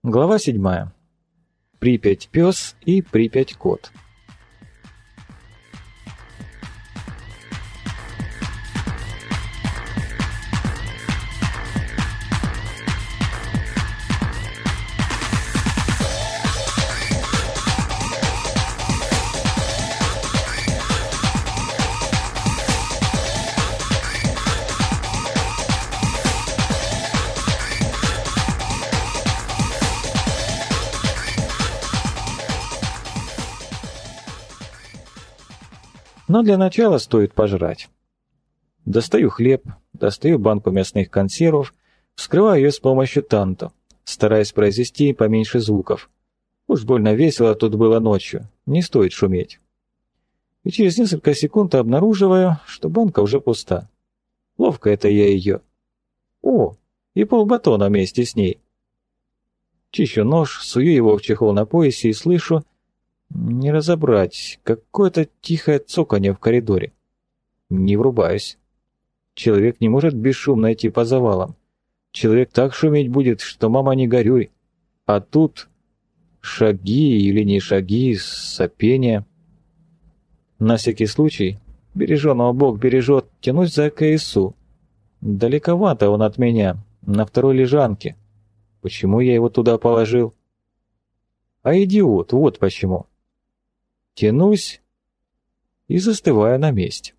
Глава 7. Припять-пёс и Припять-кот. Но для начала стоит пожрать. Достаю хлеб, достаю банку мясных консервов, вскрываю ее с помощью танто, стараясь произвести поменьше звуков. Уж больно весело тут было ночью, не стоит шуметь. И через несколько секунд обнаруживаю, что банка уже пуста. Ловко это я ее. О, и полбатона вместе с ней. Чищу нож, сую его в чехол на поясе и слышу, не разобрать, какое-то тихое цоканье в коридоре. Не врубаюсь. Человек не может бесшумно идти по завалам. Человек так шуметь будет, что мама не горюй. А тут шаги или не шаги, сопение. На всякий случай, береженого Бог бережет, тянусь за КСУ. Далековато он от меня, на второй лежанке. Почему я его туда положил? А идиот, вот почему. Тянусь и застываю на месте.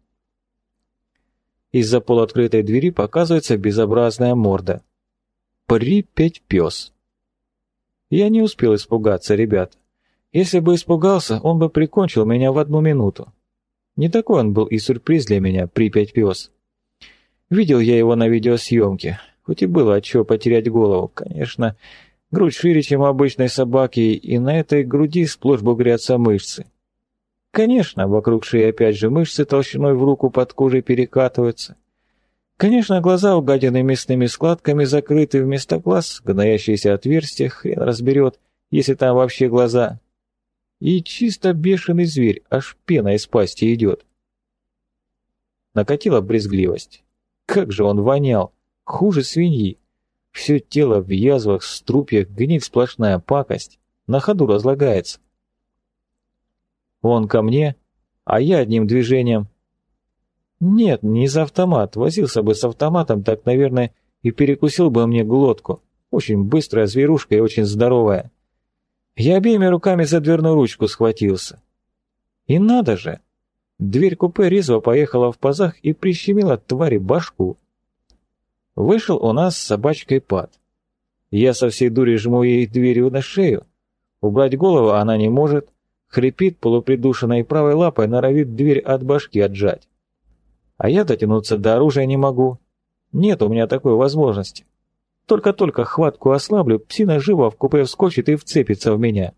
Из-за полуоткрытой двери показывается безобразная морда. Припять-пёс. Я не успел испугаться, ребята. Если бы испугался, он бы прикончил меня в 1 минуту. Не такой он был и сюрприз для меня, Припять-пёс. Видел я его на видеосъемке, хоть и было от чего потерять голову. Конечно, грудь шире, чем у обычной собаки, и на этой груди сплошь бугрятся мышцы. Конечно, вокруг шеи опять же мышцы толщиной в руку под кожей перекатываются. Конечно, глаза угадены мясными складками закрыты, вместо глаз гноящиеся отверстия, хрен разберет, если там вообще глаза. И чисто бешеный зверь, аж пена из пасти идет. Накатила брезгливость. Как же он вонял, хуже свиньи. Все тело в язвах, струпьях, гниль сплошная пакость, на ходу разлагается. Он ко мне, а я одним движением. Нет, не за автомат, возился бы с автоматом, так, наверное, и перекусил бы мне глотку. Очень быстрая зверушка и очень здоровая. Я обеими руками за дверную ручку схватился. И надо же! Дверь купе резво поехала в пазах и прищемила твари башку. Вышел у нас с собачкой Пат. Я со всей дури жму ей дверью на шею. Убрать голову она не может. Хрипит полупридушенной правой лапой, норовит дверь от башки отжать. А я дотянуться до оружия не могу. Нет у меня такой возможности. Только-только хватку ослаблю, псина живо в купе вскочит и вцепится в меня.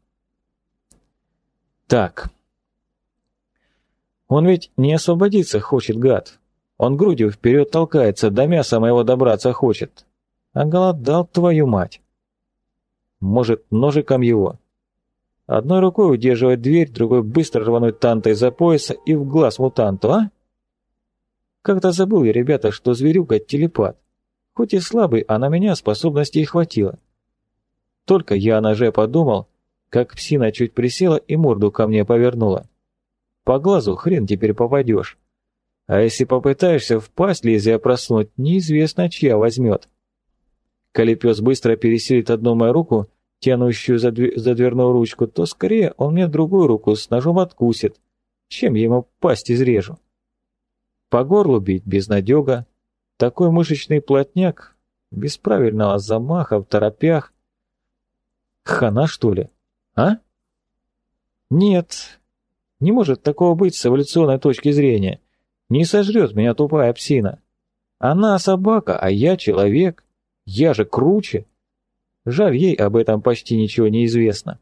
Так. Он ведь не освободиться хочет, гад. Он грудью вперед толкается, до мяса моего добраться хочет. Оголодал, твою мать. Может, ножиком его? Одной рукой удерживать дверь, другой быстро рвануть тантой за пояса и в глаз мутанту, а? Как-то забыл я, ребята, что зверюга телепат. Хоть и слабый, а на меня способностей хватило. Только я о ноже подумал, как псина чуть присела и морду ко мне повернула. По глазу хрен теперь попадешь. А если попытаешься в пасть лезвия проснуть, неизвестно, чья возьмет. Коли пес быстро пересилит одну мою руку, тянущую за дверную ручку, то скорее он мне другую руку с ножом откусит, чем я ему пасть изрежу. По горлу бить безнадега, такой мышечный плотняк, без правильного замаха, в торопях. Хана, что ли? А? Нет, не может такого быть с эволюционной точки зрения. Не сожрет меня тупая псина. Она собака, а я человек. Я же круче. Жаль, ей об этом почти ничего не известно.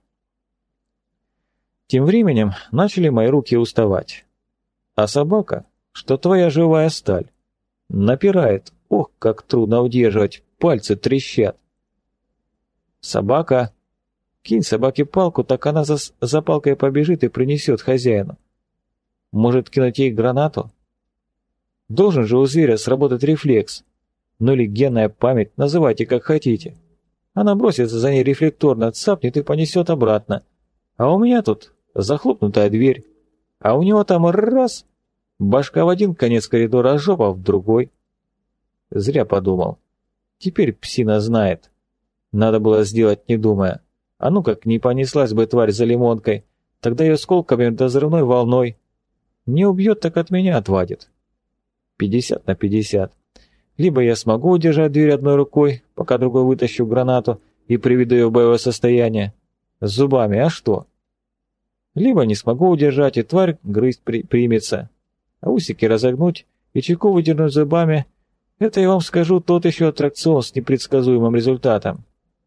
Тем временем начали мои руки уставать. А собака, что твоя живая сталь, напирает. Ох, как трудно удерживать, пальцы трещат. Собака, кинь собаке палку, так она за палкой побежит и принесет хозяину. Может, кинуть ей гранату? Должен же у зверя сработать рефлекс. Ну или генная память, называйте как хотите. Она бросится за ней рефлекторно, цапнет и понесет обратно. А у меня тут захлопнутая дверь. А у него там раз, башка в один конец коридора, а жопа в другой. Зря подумал. Теперь псина знает. Надо было сделать, не думая. А ну как не понеслась бы тварь за лимонкой, тогда ее сколками да взрывной волной. Не убьет, так от меня отвадит. 50/50. Либо я смогу удержать дверь одной рукой, пока другой вытащу гранату и приведу ее в боевое состояние. С зубами, а что? Либо не смогу удержать, и тварь грызть примется. А усики разогнуть и чеку выдернуть зубами — это, я вам скажу, тот еще аттракцион с непредсказуемым результатом.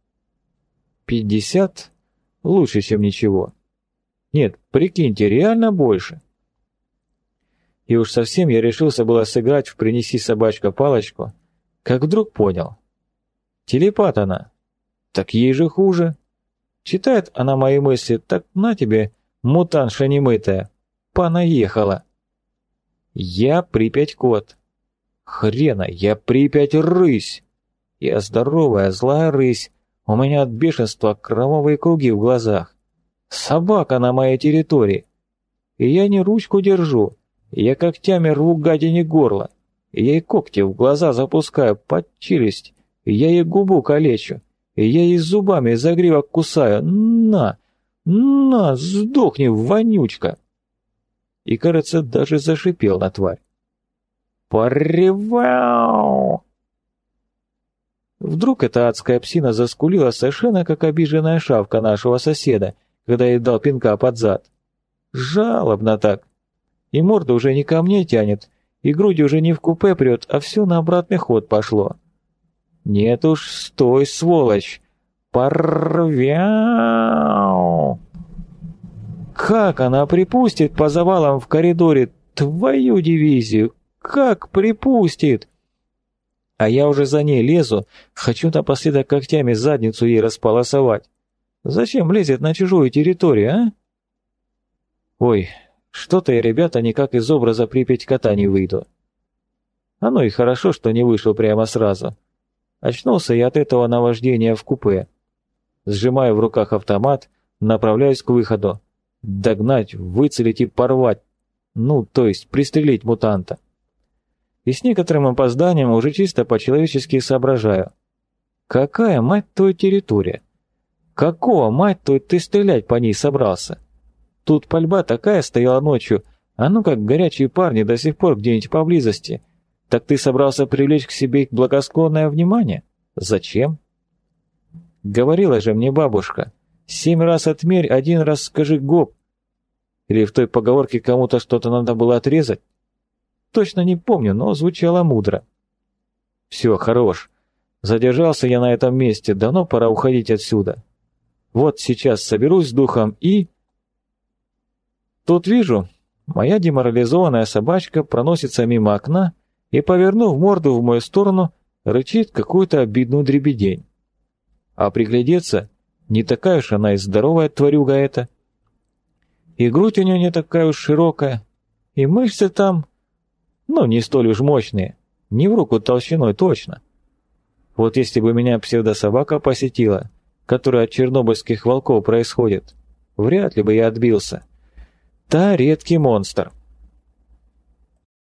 50 лучше, чем ничего. Нет, прикиньте, реально больше. И уж совсем я решился было сыграть в «Принеси, собачка, палочку», как вдруг понял. Телепат она. Так ей же хуже. Читает она мои мысли, так на тебе, мутанша немытая, понаехала. Я Припять-кот. Хрена, я Припять-рысь. Я здоровая, злая рысь. У меня от бешенства кровавые круги в глазах. Собака на моей территории. И я не ручку держу. Я когтями рву гадине горло. И я ей когти в глаза запускаю под челюсть. И я ей губу калечу. И я ей зубами загривок кусаю. На, сдохни, вонючка. И, кажется, даже зашипел на тварь. Поревау! Вдруг эта адская псина заскулила совершенно как обиженная шавка нашего соседа, когда ей дал пинка под зад. Жалобно так. И морда уже не ко мне тянет, и грудь уже не в купе прет, а все на обратный ход пошло. Нет уж, стой, сволочь! Порвяу! Как она припустит по завалам в коридоре твою дивизию? Как припустит? А я уже за ней лезу, хочу напоследок когтями задницу ей располосовать. Зачем лезет на чужую территорию, а? Ой, что-то я, ребята, никак из образа Припять-кота не выйду. Оно и хорошо, что не вышел прямо сразу. Очнулся я от этого наваждения в купе. Сжимаю в руках автомат, направляюсь к выходу. Догнать, выцелить и порвать. Ну, то есть пристрелить мутанта. И с некоторым опозданием уже чисто по-человечески соображаю. Какая, мать твою, территория? Какого, мать твою, ты стрелять по ней собрался? Тут пальба такая стояла ночью, а ну как горячие парни до сих пор где-нибудь поблизости. Так ты собрался привлечь к себе их благосклонное внимание? Зачем? Говорила же мне бабушка, 7 раз отмерь, 1 раз скажи гоп. Или в той поговорке кому-то что-то надо было отрезать? Точно не помню, но звучало мудро. Все, хорош. Задержался я на этом месте, давно пора уходить отсюда. Вот сейчас соберусь с духом и... Тут вижу, моя деморализованная собачка проносится мимо окна и, повернув морду в мою сторону, рычит какую-то обидную дребедень. А приглядеться, не такая уж она и здоровая тварюга эта. И грудь у нее не такая уж широкая, и мышцы там, ну, не столь уж мощные, не в руку толщиной точно. Вот если бы меня псевдособака посетила, которая от чернобыльских волков происходит, вряд ли бы я отбился. Та редкий монстр.